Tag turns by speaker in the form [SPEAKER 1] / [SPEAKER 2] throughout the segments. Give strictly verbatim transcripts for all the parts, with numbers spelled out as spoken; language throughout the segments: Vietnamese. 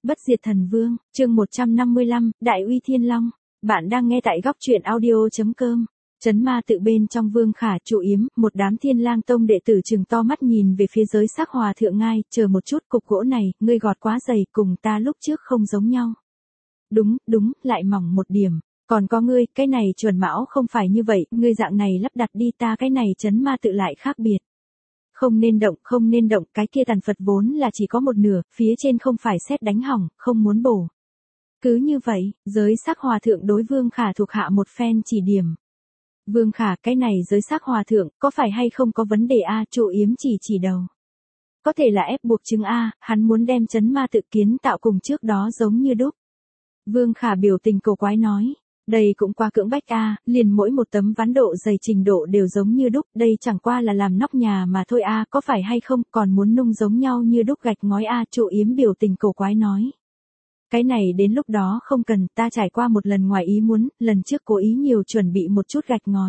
[SPEAKER 1] Bất diệt thần vương, chương một trăm năm mươi lăm, Đại uy thiên long. Bạn đang nghe tại góc truyện audio chấm com. Chấn ma tự bên trong Vương Khả trụ yếm, một đám Thiên Lang tông đệ tử trừng to mắt nhìn về phía giới sắc hòa thượng ngai, chờ một chút, cục gỗ này, ngươi gọt quá dày, cùng ta lúc trước không giống nhau. Đúng, đúng, lại mỏng một điểm. Còn có ngươi, cái này chuẩn mão không phải như vậy, ngươi dạng này lắp đặt đi, ta cái này chấn ma tự lại khác biệt. Không nên động, không nên động, cái kia tàn Phật vốn là chỉ có một nửa, phía trên không phải sét đánh hỏng, không muốn bổ. Cứ như vậy, giới sắc hòa thượng đối Vương Khả thuộc hạ một phen chỉ điểm. Vương Khả, cái này giới sắc hòa thượng, có phải hay không có vấn đề a? Trụ yếm chỉ chỉ đầu. Có thể là ép buộc chứng a, hắn muốn đem chấn ma tự kiến tạo cùng trước đó giống như đúc. Vương Khả biểu tình cổ quái nói. Đây cũng qua cưỡng bách a, liền mỗi một tấm ván độ dày trình độ đều giống như đúc, đây chẳng qua là làm nóc nhà mà thôi a, có phải hay không, còn muốn nung giống nhau như đúc gạch ngói a, trụ yếm biểu tình cổ quái nói. Cái này đến lúc đó không cần, ta trải qua một lần ngoài ý muốn, lần trước cố ý nhiều chuẩn bị một chút gạch ngói.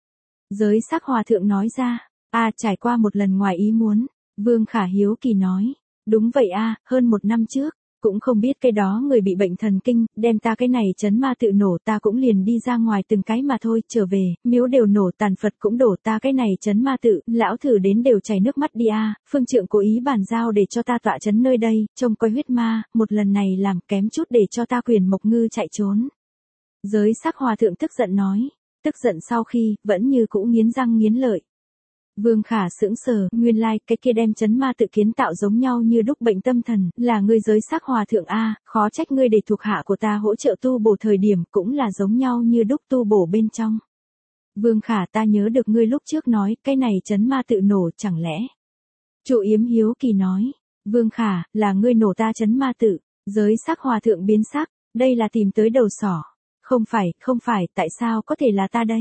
[SPEAKER 1] Giới sắc hòa thượng nói ra, a trải qua một lần ngoài ý muốn, Vương Khả hiếu kỳ nói, đúng vậy a, hơn một năm trước. Cũng không biết cái đó người bị bệnh thần kinh, đem ta cái này chấn ma tự nổ, ta cũng liền đi ra ngoài từng cái mà thôi, trở về, miếu đều nổ, tàn Phật cũng đổ, ta cái này chấn ma tự, lão thử đến đều chảy nước mắt đi a. Phương trượng cố ý bàn giao để cho ta tọa chấn nơi đây, trông coi huyết ma, một lần này làm kém chút để cho ta Quyền Mộc Ngư chạy trốn. Giới sắc hòa thượng tức giận nói, tức giận sau khi, vẫn như cũ nghiến răng nghiến lợi. Vương Khả sững sờ, nguyên lai like, cái kia đem chấn ma tự kiến tạo giống nhau như đúc bệnh tâm thần, là ngươi giới sắc hòa thượng a, khó trách ngươi để thuộc hạ của ta hỗ trợ tu bổ thời điểm cũng là giống nhau như đúc tu bổ bên trong. Vương Khả, ta nhớ được ngươi lúc trước nói, cái này chấn ma tự nổ chẳng lẽ. Trụ yếm hiếu kỳ nói, Vương Khả, là ngươi nổ ta chấn ma tự, giới sắc hòa thượng biến sắc, đây là tìm tới đầu sỏ. Không phải, không phải, tại sao có thể là ta đây?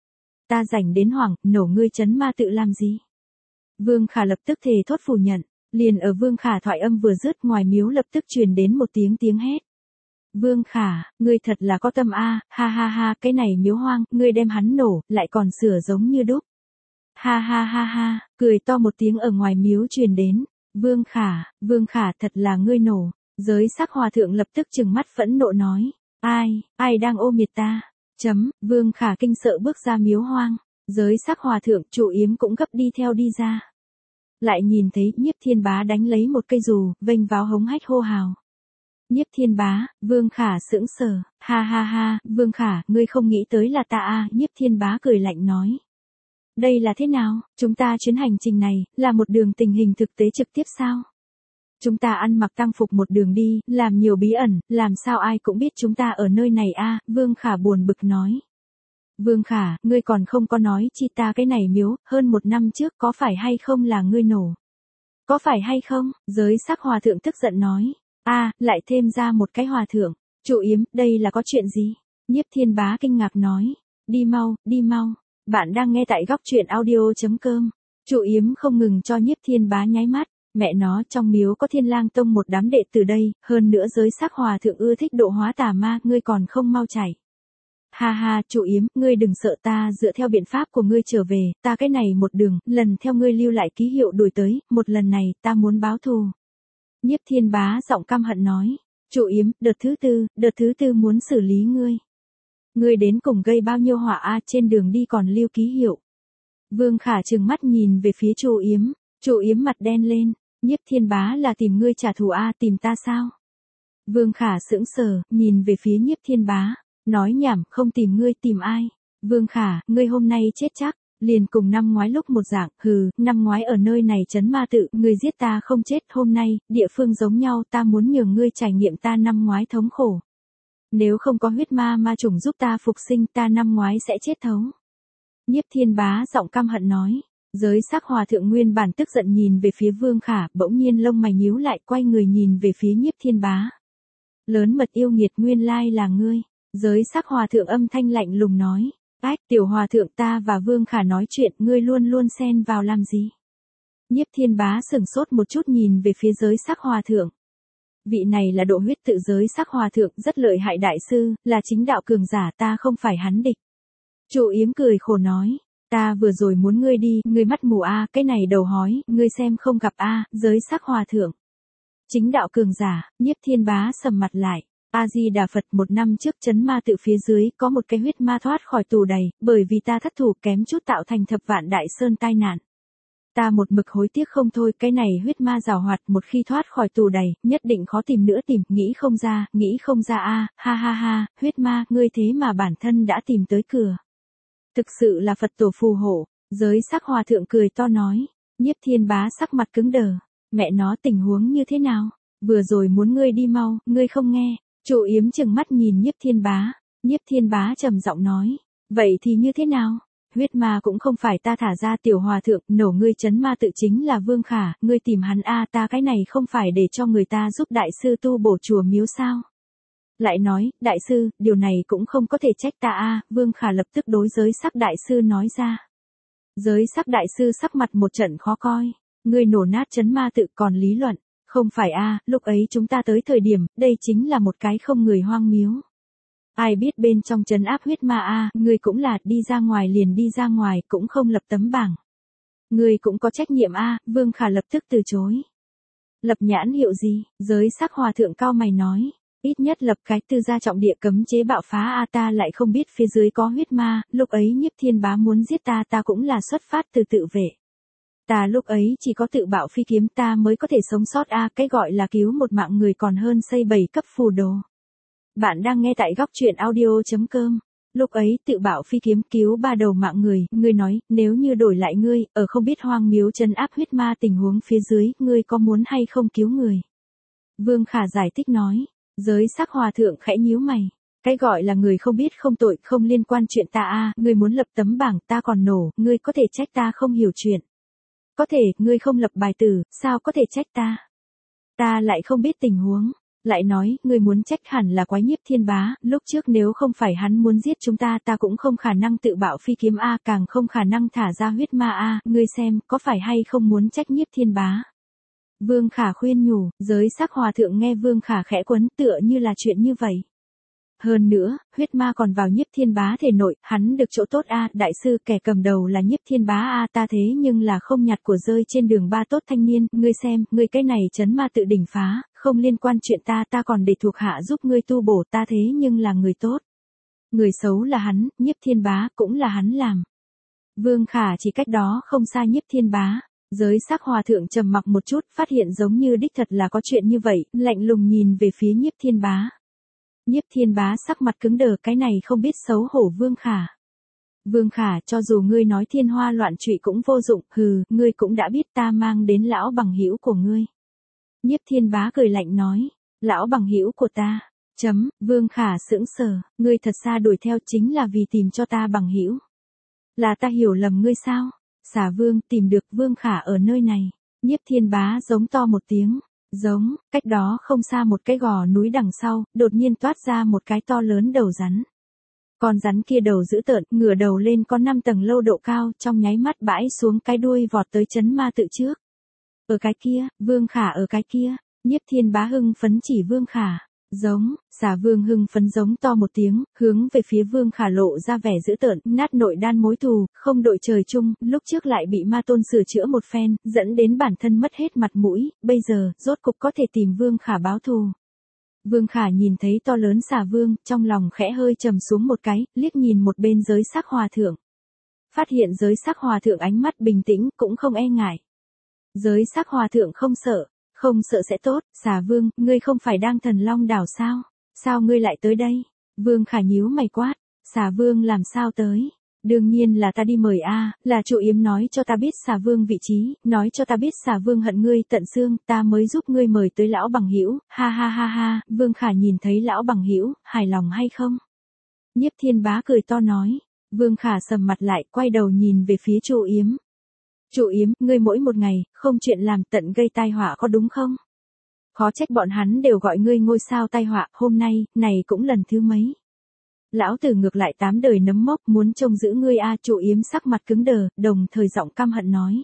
[SPEAKER 1] Ta rảnh đến hoảng, nổ ngươi chấn ma tự làm gì? Vương Khả lập tức thề thốt phủ nhận, liền ở Vương Khả thoại âm vừa dứt, ngoài miếu lập tức truyền đến một tiếng tiếng hét. Vương Khả, ngươi thật là có tâm a, ha ha ha, cái này miếu hoang, ngươi đem hắn nổ, lại còn sửa giống như đúc. Ha ha ha ha, cười to một tiếng ở ngoài miếu truyền đến. Vương Khả, Vương Khả, thật là ngươi nổ. Giới sắc hòa thượng lập tức trừng mắt phẫn nộ nói, ai, ai đang ô miệt ta? Chấm, Vương Khả kinh sợ bước ra miếu hoang, giới sắc hòa thượng trụ yếm cũng gấp đi theo đi ra. Lại nhìn thấy Nhiếp Thiên Bá đánh lấy một cây dù, vênh váo hống hách hô hào. Nhiếp Thiên Bá, Vương Khả sững sờ, ha ha ha, Vương Khả, ngươi không nghĩ tới là ta à, Nhiếp Thiên Bá cười lạnh nói. Đây là thế nào, chúng ta chuyến hành trình này, là một đường tình hình thực tế trực tiếp sao? Chúng ta ăn mặc tang phục một đường đi, làm nhiều bí ẩn, làm sao ai cũng biết chúng ta ở nơi này a, Vương Khả buồn bực nói. Vương Khả, ngươi còn không có nói chi ta cái này miếu, hơn một năm trước có phải hay không là ngươi nổ? Có phải hay không? Giới sắc hòa thượng tức giận nói. A, lại thêm ra một cái hòa thượng. Trụ yếm, đây là có chuyện gì? Nhiếp Thiên Bá kinh ngạc nói. Đi mau, đi mau. Bạn đang nghe tại góc truyện audio chấm com. Trụ yếm không ngừng cho Nhiếp Thiên Bá nháy mắt. Mẹ nó, trong miếu có Thiên Lang tông một đám đệ từ đây, hơn nữa giới sắc hòa thượng ưa thích độ hóa tà ma, ngươi còn không mau chạy. Ha ha, trụ yếm, ngươi đừng sợ ta, dựa theo biện pháp của ngươi trở về, ta cái này một đường, lần theo ngươi lưu lại ký hiệu đuổi tới, một lần này, ta muốn báo thù. Nhiếp Thiên Bá giọng căm hận nói, trụ yếm, đợt thứ tư, đợt thứ tư muốn xử lý ngươi. Ngươi đến cùng gây bao nhiêu họa a, trên đường đi còn lưu ký hiệu. Vương Khả trừng mắt nhìn về phía trụ yếm, trụ yếm mặt đen lên. Nhiếp Thiên Bá là tìm ngươi trả thù a, tìm ta sao? Vương Khả sững sờ, nhìn về phía Nhiếp Thiên Bá, nói nhảm, không tìm ngươi tìm ai? Vương Khả, ngươi hôm nay chết chắc, liền cùng năm ngoái lúc một dạng, hừ, năm ngoái ở nơi này chấn ma tự, ngươi giết ta không chết, hôm nay, địa phương giống nhau, ta muốn nhường ngươi trải nghiệm ta năm ngoái thống khổ. Nếu không có huyết ma ma trùng giúp ta phục sinh, ta năm ngoái sẽ chết thấu. Nhiếp Thiên Bá giọng căm hận nói. Giới sắc hòa thượng nguyên bản tức giận nhìn về phía Vương Khả, bỗng nhiên lông mày nhíu lại, quay người nhìn về phía Nhiếp Thiên Bá. Lớn mật yêu nghiệt, nguyên lai là ngươi. Giới sắc hòa thượng âm thanh lạnh lùng nói. Ách, tiểu hòa thượng, ta và Vương Khả nói chuyện, ngươi luôn luôn xen vào làm gì? Nhiếp Thiên Bá sửng sốt một chút nhìn về phía giới sắc hòa thượng. Vị này là độ huyết tự giới sắc hòa thượng, rất lợi hại đại sư, là chính đạo cường giả, ta không phải hắn địch. Trụ yếm cười khổ nói. Ta vừa rồi muốn ngươi đi, ngươi mắt mù a, cái này đầu hói, ngươi xem không gặp a, giới sắc hòa thượng. Chính đạo cường giả, Nhiếp Thiên Bá sầm mặt lại. A-di-đà Phật, một năm trước trấn ma tự phía dưới có một cái huyết ma thoát khỏi tù đầy, bởi vì ta thất thủ kém chút tạo thành thập vạn đại sơn tai nạn. Ta một mực hối tiếc không thôi, cái này huyết ma giàu hoạt một khi thoát khỏi tù đầy, nhất định khó tìm nữa tìm, nghĩ không ra, nghĩ không ra a, ha ha ha, huyết ma, ngươi thế mà bản thân đã tìm tới cửa. Thực sự là Phật tổ phù hộ, giới sắc hòa thượng cười to nói. Nhiếp Thiên Bá sắc mặt cứng đờ, mẹ nó tình huống như thế nào, vừa rồi muốn ngươi đi mau, ngươi không nghe. Trụ Yếm chừng mắt nhìn Nhiếp Thiên Bá, Nhiếp Thiên Bá trầm giọng nói, vậy thì như thế nào? Huyết ma cũng không phải ta thả ra tiểu hòa thượng, nổ ngươi trấn ma tự chính là Vương Khả, ngươi tìm hắn a, ta cái này không phải để cho người ta giúp đại sư tu bổ chùa miếu sao? Lại nói, đại sư, điều này cũng không có thể trách ta a, Vương Khả lập tức đối giới sắc đại sư nói ra. Giới sắc đại sư sắc mặt một trận khó coi, ngươi nổ nát trấn ma tự còn lý luận. Không phải a, lúc ấy chúng ta tới thời điểm, đây chính là một cái không người hoang miếu. Ai biết bên trong trấn áp huyết ma a, ngươi cũng là đi ra ngoài liền đi ra ngoài, cũng không lập tấm bảng. Ngươi cũng có trách nhiệm a, Vương Khả lập tức từ chối. Lập nhãn hiệu gì? Giới sắc hòa thượng cao mày nói, ít nhất lập cái tư gia trọng địa cấm chế bạo phá a, ta lại không biết phía dưới có huyết ma, lúc ấy Nhiếp Thiên Bá muốn giết ta, ta cũng là xuất phát từ tự vệ. Ta lúc ấy chỉ có tự bạo phi kiếm ta mới có thể sống sót a, cái gọi là cứu một mạng người còn hơn xây bảy cấp phù đồ. Bạn đang nghe tại góc truyện audio chấm com. Lúc ấy tự bạo phi kiếm cứu ba đầu mạng người, ngươi nói, nếu như đổi lại ngươi, ở không biết hoang miếu trấn áp huyết ma tình huống phía dưới, ngươi có muốn hay không cứu người? Vương Khả giải thích nói, giới sắc hòa thượng khẽ nhíu mày. Cái gọi là người không biết không tội, không liên quan chuyện ta a, ngươi muốn lập tấm bảng ta còn nổ, ngươi có thể trách ta không hiểu chuyện. Có thể, ngươi không lập bài tử, sao có thể trách ta? Ta lại không biết tình huống. Lại nói, ngươi muốn trách hẳn là Quái Nhiếp Thiên Bá, lúc trước nếu không phải hắn muốn giết chúng ta ta cũng không khả năng tự bạo phi kiếm A, càng không khả năng thả ra huyết ma A, ngươi xem, có phải hay không muốn trách Nhiếp Thiên Bá? Vương Khả khuyên nhủ, giới sắc hòa thượng nghe Vương Khả khẽ quấn tựa như là chuyện như vậy. Hơn nữa, huyết ma còn vào Nhiếp Thiên Bá thể nội, hắn được chỗ tốt a, đại sư kẻ cầm đầu là Nhiếp Thiên Bá a, ta thế nhưng là không nhặt của rơi trên đường ba tốt thanh niên, ngươi xem, ngươi cái này trấn ma tự đỉnh phá, không liên quan chuyện ta, ta còn để thuộc hạ giúp ngươi tu bổ, ta thế nhưng là người tốt. Người xấu là hắn, Nhiếp Thiên Bá cũng là hắn làm. Vương Khả chỉ cách đó không xa Nhiếp Thiên Bá. Giới sắc hòa thượng trầm mặc một chút, phát hiện giống như đích thật là có chuyện như vậy, lạnh lùng nhìn về phía Nhiếp Thiên Bá. Nhiếp Thiên Bá sắc mặt cứng đờ, cái này không biết xấu hổ Vương Khả. Vương Khả, cho dù ngươi nói thiên hoa loạn trụy cũng vô dụng, hừ, ngươi cũng đã biết ta mang đến lão bằng hữu của ngươi. Nhiếp Thiên Bá cười lạnh nói, lão bằng hữu của ta. Chấm, Vương Khả sững sờ, ngươi thật xa đuổi theo chính là vì tìm cho ta bằng hữu. Là ta hiểu lầm ngươi sao? Xà Vương tìm được Vương Khả ở nơi này. Nhiếp Thiên Bá giống to một tiếng. Giống, cách đó không xa một cái gò núi đằng sau, đột nhiên toát ra một cái to lớn đầu rắn. Con rắn kia đầu dữ tợn, ngửa đầu lên có năm tầng lâu độ cao, trong nháy mắt bãi xuống cái đuôi vọt tới trấn ma tự trước. Ở cái kia, Vương Khả ở cái kia, Nhiếp Thiên Bá hưng phấn chỉ Vương Khả. Giống, xà Vương hưng phấn giống to một tiếng, hướng về phía Vương Khả lộ ra vẻ dữ tợn, nát nội đan mối thù, không đội trời chung, lúc trước lại bị ma tôn sửa chữa một phen, dẫn đến bản thân mất hết mặt mũi, bây giờ, rốt cục có thể tìm Vương Khả báo thù. Vương Khả nhìn thấy to lớn xà Vương, trong lòng khẽ hơi trầm xuống một cái, liếc nhìn một bên giới sắc hòa thượng. Phát hiện giới sắc hòa thượng ánh mắt bình tĩnh, cũng không e ngại. Giới sắc hòa thượng không sợ. Không sợ sẽ tốt, xà Vương, ngươi không phải đang thần long đảo sao? Sao ngươi lại tới đây? Vương Khả nhíu mày quát, xà Vương làm sao tới? Đương nhiên là ta đi mời a, là chủ Yếm nói cho ta biết xà Vương vị trí, nói cho ta biết xà Vương hận ngươi tận xương, ta mới giúp ngươi mời tới lão bằng hữu, ha ha ha ha, Vương Khả nhìn thấy lão bằng hữu, hài lòng hay không? Nhiếp Thiên Bá cười to nói, Vương Khả sầm mặt lại, quay đầu nhìn về phía chủ Yếm. Chủ Yếm, ngươi mỗi một ngày, không chuyện làm tận gây tai họa có đúng không? Khó trách bọn hắn đều gọi ngươi ngôi sao tai họa, hôm nay, này cũng lần thứ mấy. Lão tử ngược lại tám đời nấm mốc muốn trông giữ ngươi a, chủ Yếm sắc mặt cứng đờ, đồng thời giọng căm hận nói.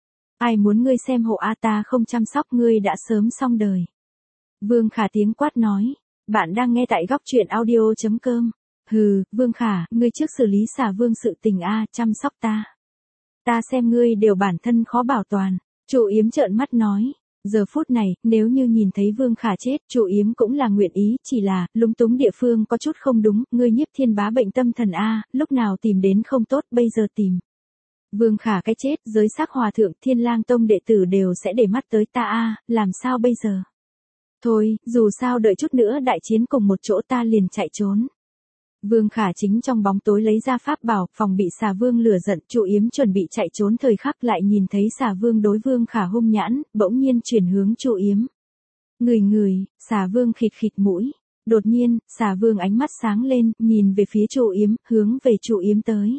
[SPEAKER 1] Ai muốn ngươi xem hộ a, ta không chăm sóc ngươi đã sớm xong đời. Vương Khả tiếng quát nói, bạn đang nghe tại góc truyện audio chấm com. Hừ, Vương Khả, ngươi trước xử lý xà Vương sự tình a, chăm sóc ta. Ta xem ngươi đều bản thân khó bảo toàn. Chủ Yếm trợn mắt nói. Giờ phút này, nếu như nhìn thấy Vương Khả chết, Chu Yếm cũng là nguyện ý, chỉ là, lúng túng địa phương có chút không đúng, ngươi Nhiếp Thiên Bá bệnh tâm thần a, lúc nào tìm đến không tốt, bây giờ tìm. Vương Khả cái chết, giới xác hòa thượng, Thiên Lang Tông đệ tử đều sẽ để mắt tới ta a, làm sao bây giờ? Thôi, dù sao đợi chút nữa đại chiến cùng một chỗ ta liền chạy trốn. Vương Khả chính trong bóng tối lấy ra pháp bảo, phòng bị Xà Vương lửa giận, Chu Yếm chuẩn bị chạy trốn thời khắc lại nhìn thấy Xà Vương đối Vương Khả hung nhãn, bỗng nhiên chuyển hướng Chu Yếm. Người người, Xà Vương khịt khịt mũi. Đột nhiên, Xà Vương ánh mắt sáng lên, nhìn về phía Chu Yếm, hướng về Chu Yếm tới.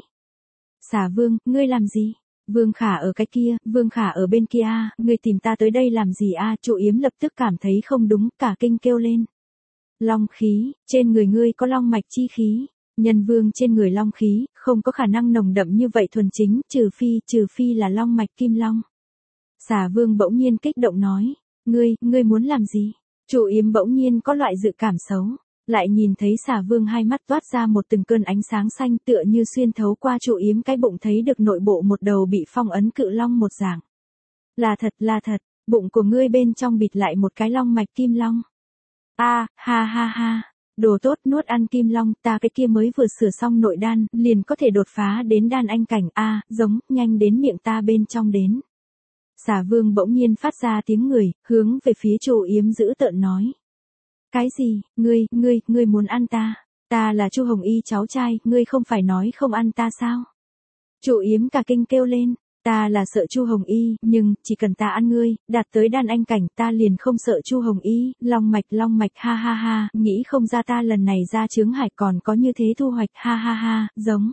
[SPEAKER 1] Xà Vương, ngươi làm gì? Vương Khả ở cái kia, Vương Khả ở bên kia a, ngươi tìm ta tới đây làm gì a? Chu Yếm lập tức cảm thấy không đúng, cả kinh kêu lên. Long khí, trên người ngươi có long mạch chi khí. Nhân vương trên người long khí, không có khả năng nồng đậm như vậy thuần chính, trừ phi, trừ phi là long mạch kim long. Xà Vương bỗng nhiên kích động nói, ngươi, ngươi muốn làm gì? Chu Yếm bỗng nhiên có loại dự cảm xấu, lại nhìn thấy Xà Vương hai mắt toát ra một từng cơn ánh sáng xanh tựa như xuyên thấu qua Chu Yếm cái bụng thấy được nội bộ một đầu bị phong ấn cự long một dạng. Là thật, là thật, bụng của ngươi bên trong bịt lại một cái long mạch kim long. A, à, ha ha ha, đồ tốt nuốt ăn kim long, ta cái kia mới vừa sửa xong nội đan, liền có thể đột phá đến đan anh cảnh, a, à, giống, nhanh đến miệng ta bên trong đến. Xà Vương bỗng nhiên phát ra tiếng người, hướng về phía Chu Yếm dữ tợn nói. Cái gì, ngươi, ngươi, ngươi muốn ăn ta? Ta là Chu Hồng Y cháu trai, ngươi không phải nói không ăn ta sao? Chu Yếm cả kinh kêu lên. Ta là sợ Chu Hồng Y, nhưng, chỉ cần ta ăn ngươi, đạt tới đan anh cảnh ta liền không sợ Chu Hồng Y, long mạch long mạch ha ha ha, nghĩ không ra ta lần này ra chướng hải còn có như thế thu hoạch ha ha ha, giống.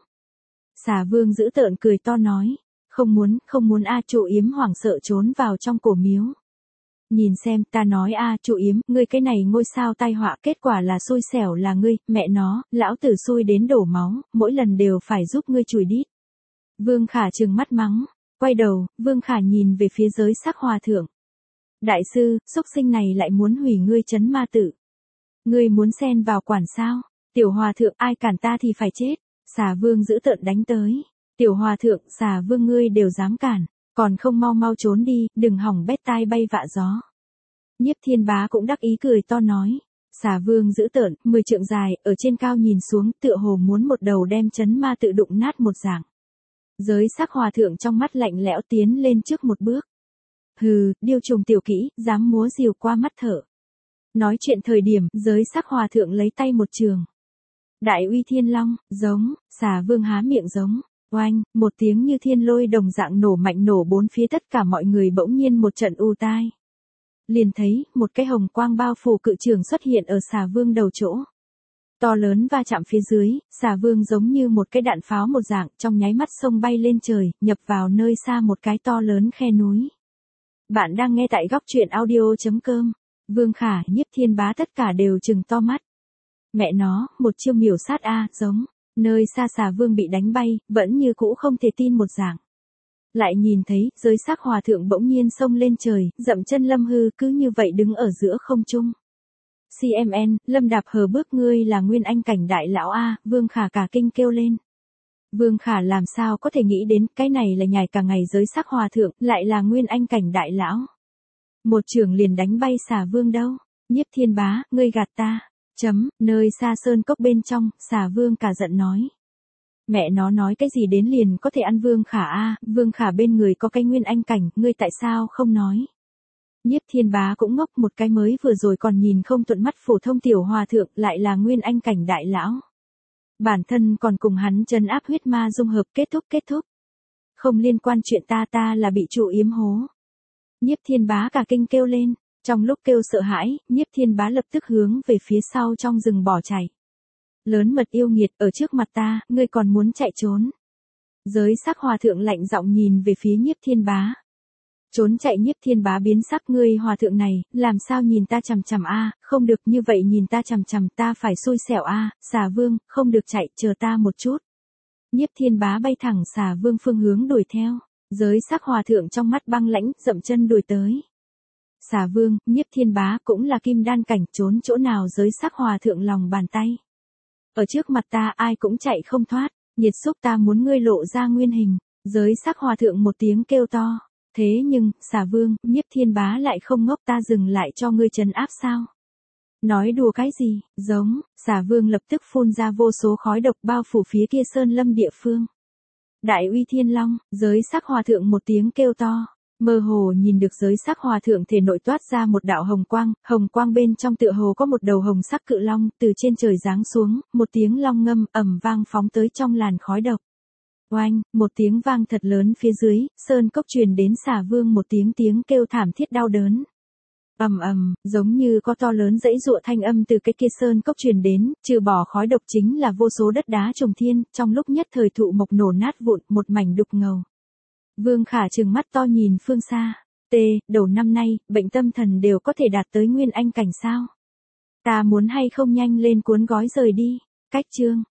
[SPEAKER 1] Xà Vương dữ tợn cười to nói, không muốn, không muốn a. Chu Yếm hoảng sợ trốn vào trong cổ miếu. Nhìn xem, ta nói a, Chu Yếm, ngươi cái này ngôi sao tai họa, kết quả là xui xẻo là ngươi, mẹ nó, lão tử xui đến đổ máu, mỗi lần đều phải giúp ngươi chùi đít. Vương Khả trừng mắt mắng. Quay đầu, Vương Khả nhìn về phía giới sắc hòa thượng. Đại sư, xúc sinh này lại muốn hủy ngươi trấn ma tử. Ngươi muốn xen vào quản sao? Tiểu hòa thượng ai cản ta thì phải chết. Xà Vương dữ tợn đánh tới. Tiểu hòa thượng, Xà Vương ngươi đều dám cản. Còn không mau mau trốn đi, đừng hỏng bét tai bay vạ gió. Nhiếp Thiên Bá cũng đắc ý cười to nói. Xà Vương dữ tợn, mười trượng dài, ở trên cao nhìn xuống, tựa hồ muốn một đầu đem trấn ma tự đụng nát một dạng. Giới sắc hòa thượng trong mắt lạnh lẽo tiến lên trước một bước. Hừ, điêu trùng tiểu kỹ, dám múa rìu qua mắt thở. Nói chuyện thời điểm, giới sắc hòa thượng lấy tay một trường. Đại uy thiên long, giống, Xà Vương há miệng giống, oanh, một tiếng như thiên lôi đồng dạng nổ mạnh nổ bốn phía tất cả mọi người bỗng nhiên một trận u tai. Liền thấy, một cái hồng quang bao phủ cự trường xuất hiện ở Xà Vương đầu chỗ. To lớn va chạm phía dưới, Xà Vương giống như một cái đạn pháo một dạng, trong nháy mắt sông bay lên trời, nhập vào nơi xa một cái to lớn khe núi. Bạn đang nghe tại góc truyện audio chấm com. Vương Khả, Nhiếp Thiên Bá tất cả đều trừng to mắt. Mẹ nó, một chiêu miểu sát a, giống, nơi xa Xà Vương bị đánh bay, vẫn như cũ không thể tin một dạng. Lại nhìn thấy, giới sắc hòa thượng bỗng nhiên xông lên trời, dậm chân lâm hư cứ như vậy đứng ở giữa không trung. xê em en, Lâm Đạp Hờ bước ngươi là nguyên anh cảnh đại lão a, Vương Khả cả kinh kêu lên. Vương Khả làm sao có thể nghĩ đến, cái này là nhài cả ngày giới sắc hòa thượng, lại là nguyên anh cảnh đại lão. Một trường liền đánh bay Xà Vương đâu, Nhiếp Thiên Bá, ngươi gạt ta, chấm, nơi xa sơn cốc bên trong, Xà Vương cả giận nói. Mẹ nó nói cái gì đến liền có thể ăn Vương Khả a, Vương Khả bên người có cái nguyên anh cảnh, ngươi tại sao không nói? Nhiếp Thiên Bá cũng ngốc, một cái mới vừa rồi còn nhìn không thuận mắt phổ thông tiểu hòa thượng lại là nguyên anh cảnh đại lão. Bản thân còn cùng hắn trấn áp huyết ma dung hợp, kết thúc kết thúc. Không liên quan chuyện ta ta là bị Chu Yếm hố. Nhiếp Thiên Bá cả kinh kêu lên, trong lúc kêu sợ hãi, Nhiếp Thiên Bá lập tức hướng về phía sau trong rừng bỏ chạy. Lớn mật yêu nghiệt, ở trước mặt ta, ngươi còn muốn chạy trốn. Giới sắc hòa thượng lạnh giọng nhìn về phía Nhiếp Thiên Bá. Trốn chạy Nhiếp Thiên Bá biến sắc, ngươi hòa thượng này, làm sao nhìn ta chằm chằm a, không được như vậy nhìn ta chằm chằm, ta phải xui xẻo a, Xà Vương, không được chạy, chờ ta một chút. Nhiếp Thiên Bá bay thẳng Xà Vương phương hướng đuổi theo, giới sắc hòa thượng trong mắt băng lãnh, dậm chân đuổi tới. Xà Vương, Nhiếp Thiên Bá cũng là kim đan cảnh, trốn chỗ nào giới sắc hòa thượng lòng bàn tay. Ở trước mặt ta ai cũng chạy không thoát, nhiệt xúc ta muốn ngươi lộ ra nguyên hình, giới sắc hòa thượng một tiếng kêu to. Thế nhưng, xà vương, Nhiếp Thiên Bá lại không ngốc, ta dừng lại cho ngươi trấn áp sao? Nói đùa cái gì, giống, xà vương lập tức phun ra vô số khói độc bao phủ phía kia sơn lâm địa phương. Đại uy thiên long, giới sắc hòa thượng một tiếng kêu to. Mơ hồ nhìn được giới sắc hòa thượng thể nội toát ra một đạo hồng quang, hồng quang bên trong tựa hồ có một đầu hồng sắc cự long từ trên trời giáng xuống, một tiếng long ngâm ầm vang phóng tới trong làn khói độc. Oanh, một tiếng vang thật lớn phía dưới, sơn cốc truyền đến xà vương một tiếng tiếng kêu thảm thiết đau đớn. Ầm ầm, giống như có to lớn dãy dụa thanh âm từ cái kia sơn cốc truyền đến, trừ bỏ khói độc chính là vô số đất đá trùng thiên, trong lúc nhất thời thụ mộc nổ nát vụn, một mảnh đục ngầu. Vương Khả trừng mắt to nhìn phương xa. T, đầu năm nay, bệnh tâm thần đều có thể đạt tới nguyên anh cảnh sao? Ta muốn hay không nhanh lên cuốn gói rời đi. Cách chương.